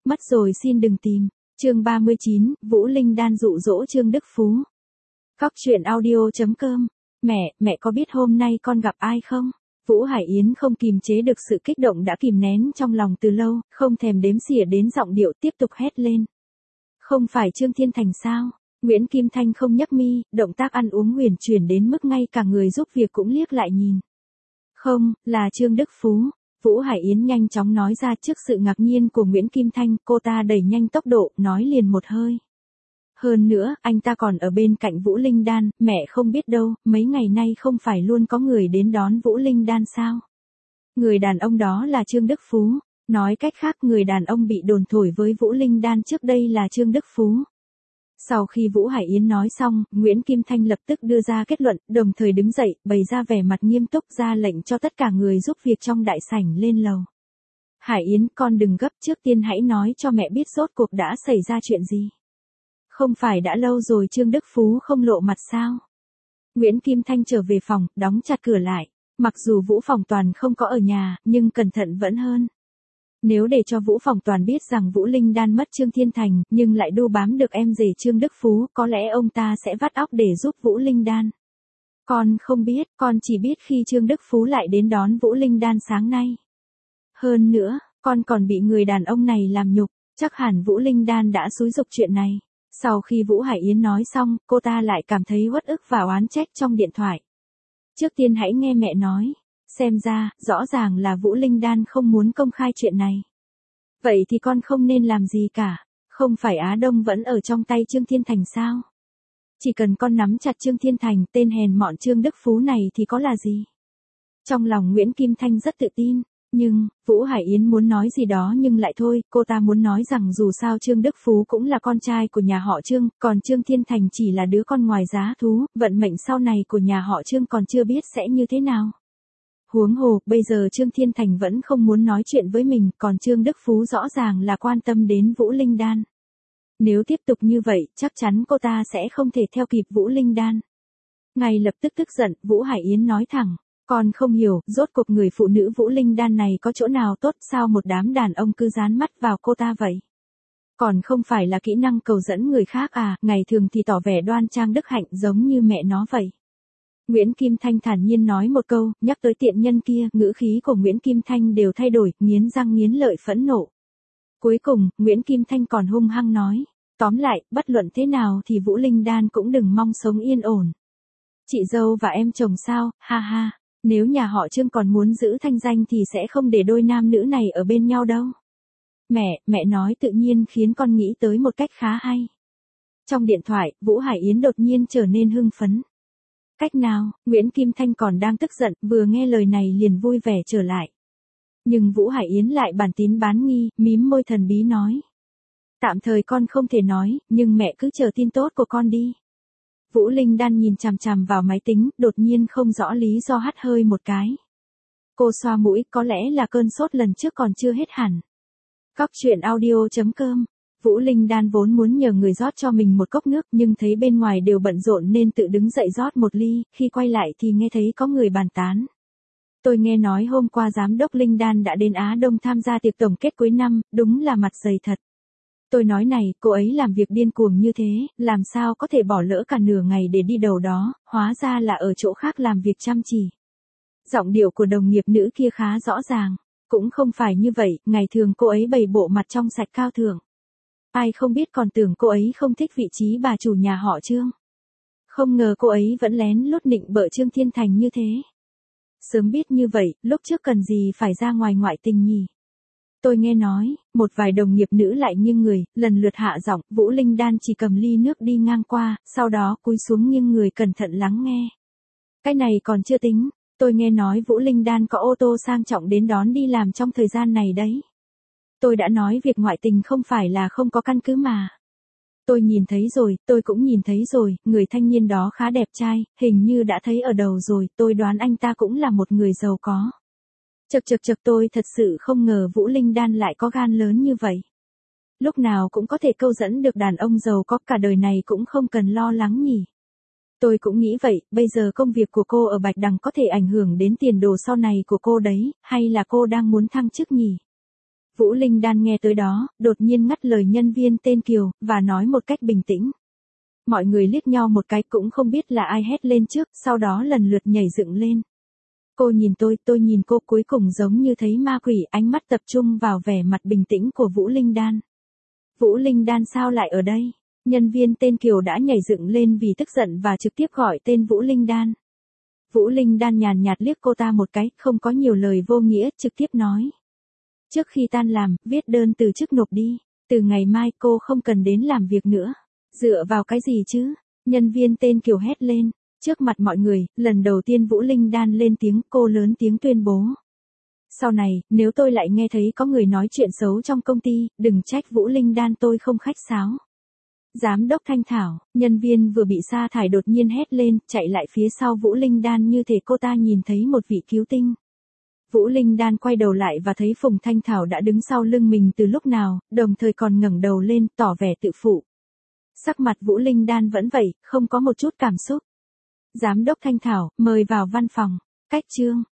Mất rồi xin đừng tìm. Chương 39, Vũ Linh Đan dụ dỗ Trương Đức Phú. Cóc truyện audio.com. Mẹ có biết hôm nay con gặp ai không? Vũ Hải Yến không kìm chế được sự kích động đã kìm nén trong lòng từ lâu, không thèm đếm xỉa đến giọng điệu tiếp tục hét lên. Không phải Trương Thiên Thành sao? Nguyễn Kim Thanh không nhấc mi, động tác ăn uống huyền chuyển đến mức ngay cả người giúp việc cũng liếc lại nhìn. Không, là Trương Đức Phú. Vũ Hải Yến nhanh chóng nói ra trước sự ngạc nhiên của Nguyễn Kim Thanh, cô ta đẩy nhanh tốc độ, nói liền một hơi. Hơn nữa, anh ta còn ở bên cạnh Vũ Linh Đan, mẹ không biết đâu, mấy ngày nay không phải luôn có người đến đón Vũ Linh Đan sao? Người đàn ông đó là Trương Đức Phú, nói cách khác người đàn ông bị đồn thổi với Vũ Linh Đan trước đây là Trương Đức Phú. Sau khi Vũ Hải Yến nói xong, Nguyễn Kim Thanh lập tức đưa ra kết luận, đồng thời đứng dậy, bày ra vẻ mặt nghiêm túc ra lệnh cho tất cả người giúp việc trong đại sảnh lên lầu. Hải Yến, con đừng gấp, trước tiên hãy nói cho mẹ biết rốt cuộc đã xảy ra chuyện gì. Không phải đã lâu rồi Trương Đức Phú không lộ mặt sao? Nguyễn Kim Thanh trở về phòng, đóng chặt cửa lại. Mặc dù Vũ Phòng Toàn không có ở nhà, nhưng cẩn thận vẫn hơn. Nếu để cho Vũ Phòng Toàn biết rằng Vũ Linh Đan mất Trương Thiên Thành, nhưng lại đu bám được em rể Trương Đức Phú, có lẽ ông ta sẽ vắt óc để giúp Vũ Linh Đan. Con không biết, con chỉ biết khi Trương Đức Phú lại đến đón Vũ Linh Đan sáng nay. Hơn nữa, con còn bị người đàn ông này làm nhục, chắc hẳn Vũ Linh Đan đã xúi giục chuyện này. Sau khi Vũ Hải Yến nói xong, cô ta lại cảm thấy uất ức và oán trách trong điện thoại. Trước tiên hãy nghe mẹ nói. Xem ra, rõ ràng là Vũ Linh Đan không muốn công khai chuyện này. Vậy thì con không nên làm gì cả. Không phải Á Đông vẫn ở trong tay Trương Thiên Thành sao? Chỉ cần con nắm chặt Trương Thiên Thành, tên hèn mọn Trương Đức Phú này thì có là gì? Trong lòng Nguyễn Kim Thanh rất tự tin. Nhưng, Vũ Hải Yến muốn nói gì đó nhưng lại thôi, cô ta muốn nói rằng dù sao Trương Đức Phú cũng là con trai của nhà họ Trương, còn Trương Thiên Thành chỉ là đứa con ngoài giá thú, vận mệnh sau này của nhà họ Trương còn chưa biết sẽ như thế nào. Huống hồ, bây giờ Trương Thiên Thành vẫn không muốn nói chuyện với mình, còn Trương Đức Phú rõ ràng là quan tâm đến Vũ Linh Đan. Nếu tiếp tục như vậy, chắc chắn cô ta sẽ không thể theo kịp Vũ Linh Đan. Ngay lập tức tức giận, Vũ Hải Yến nói thẳng. Con không hiểu, rốt cuộc người phụ nữ Vũ Linh Đan này có chỗ nào tốt sao một đám đàn ông cứ dán mắt vào cô ta vậy? Còn không phải là kỹ năng cầu dẫn người khác à, ngày thường thì tỏ vẻ đoan trang đức hạnh giống như mẹ nó vậy. Nguyễn Kim Thanh thản nhiên nói một câu, nhắc tới tiện nhân kia, ngữ khí của Nguyễn Kim Thanh đều thay đổi, nghiến răng nghiến lợi phẫn nộ. Cuối cùng, Nguyễn Kim Thanh còn hung hăng nói, tóm lại, bất luận thế nào thì Vũ Linh Đan cũng đừng mong sống yên ổn. Chị dâu và em chồng sao, ha ha. Nếu nhà họ Trương còn muốn giữ thanh danh thì sẽ không để đôi nam nữ này ở bên nhau đâu. Mẹ nói tự nhiên khiến con nghĩ tới một cách khá hay. Trong điện thoại, Vũ Hải Yến đột nhiên trở nên hưng phấn. Cách nào? Nguyễn Kim Thanh còn đang tức giận, vừa nghe lời này liền vui vẻ trở lại. Nhưng Vũ Hải Yến lại bản tín bán nghi, mím môi thần bí nói. Tạm thời con không thể nói, nhưng mẹ cứ chờ tin tốt của con đi. Vũ Linh Đan nhìn chằm chằm vào máy tính, đột nhiên không rõ lý do hắt hơi một cái. Cô xoa mũi, có lẽ là cơn sốt lần trước còn chưa hết hẳn. Cóc truyện audio.com. Vũ Linh Đan vốn muốn nhờ người rót cho mình một cốc nước nhưng thấy bên ngoài đều bận rộn nên tự đứng dậy rót một ly, khi quay lại thì nghe thấy có người bàn tán. Tôi nghe nói hôm qua giám đốc Linh Đan đã đến Á Đông tham gia tiệc tổng kết cuối năm, đúng là mặt dày thật. Tôi nói này, cô ấy làm việc điên cuồng như thế, làm sao có thể bỏ lỡ cả nửa ngày để đi đầu đó, hóa ra là ở chỗ khác làm việc chăm chỉ. Giọng điệu của đồng nghiệp nữ kia khá rõ ràng, cũng không phải như vậy, ngày thường cô ấy bày bộ mặt trong sạch cao thượng. Ai không biết còn tưởng cô ấy không thích vị trí bà chủ nhà họ Trương. Không ngờ cô ấy vẫn lén lút nịnh bợ Trương Thiên Thành như thế. Sớm biết như vậy, lúc trước cần gì phải ra ngoài ngoại tình nhỉ? Tôi nghe nói, một vài đồng nghiệp nữ lại nghiêng người, lần lượt hạ giọng, Vũ Linh Đan chỉ cầm ly nước đi ngang qua, sau đó cúi xuống nghiêng người cẩn thận lắng nghe. Cái này còn chưa tính, tôi nghe nói Vũ Linh Đan có ô tô sang trọng đến đón đi làm trong thời gian này đấy. Tôi đã nói việc ngoại tình không phải là không có căn cứ mà. Tôi nhìn thấy rồi, tôi cũng nhìn thấy rồi, người thanh niên đó khá đẹp trai, hình như đã thấy ở đầu rồi, tôi đoán anh ta cũng là một người giàu có. Chật tôi thật sự không ngờ Vũ Linh Đan lại có gan lớn như vậy. Lúc nào cũng có thể câu dẫn được đàn ông giàu có cả đời này cũng không cần lo lắng nhỉ. Tôi cũng nghĩ vậy, bây giờ công việc của cô ở Bạch Đằng có thể ảnh hưởng đến tiền đồ sau này của cô đấy, hay là cô đang muốn thăng chức nhỉ? Vũ Linh Đan nghe tới đó, đột nhiên ngắt lời nhân viên tên Kiều, và nói một cách bình tĩnh. Mọi người liếc nhau một cái cũng không biết là ai hét lên trước, sau đó lần lượt nhảy dựng lên. Cô nhìn tôi nhìn cô, cuối cùng giống như thấy ma quỷ, ánh mắt tập trung vào vẻ mặt bình tĩnh của Vũ Linh Đan. Vũ Linh Đan sao lại ở đây? Nhân viên tên Kiều đã nhảy dựng lên vì tức giận và trực tiếp gọi tên Vũ Linh Đan. Vũ Linh Đan nhàn nhạt liếc cô ta một cái, không có nhiều lời vô nghĩa, trực tiếp nói. Trước khi tan làm, viết đơn từ chức nộp đi. Từ ngày mai cô không cần đến làm việc nữa. Dựa vào cái gì chứ? Nhân viên tên Kiều hét lên. Trước mặt mọi người, lần đầu tiên Vũ Linh Đan lên tiếng, cô lớn tiếng tuyên bố. Sau này, nếu tôi lại nghe thấy có người nói chuyện xấu trong công ty, đừng trách Vũ Linh Đan tôi không khách sáo. Giám đốc Thanh Thảo, nhân viên vừa bị sa thải đột nhiên hét lên, chạy lại phía sau Vũ Linh Đan như thể cô ta nhìn thấy một vị cứu tinh. Vũ Linh Đan quay đầu lại và thấy Phùng Thanh Thảo đã đứng sau lưng mình từ lúc nào, đồng thời còn ngẩng đầu lên, tỏ vẻ tự phụ. Sắc mặt Vũ Linh Đan vẫn vậy, không có một chút cảm xúc. Giám đốc Thanh Thảo, mời vào văn phòng. Cách chương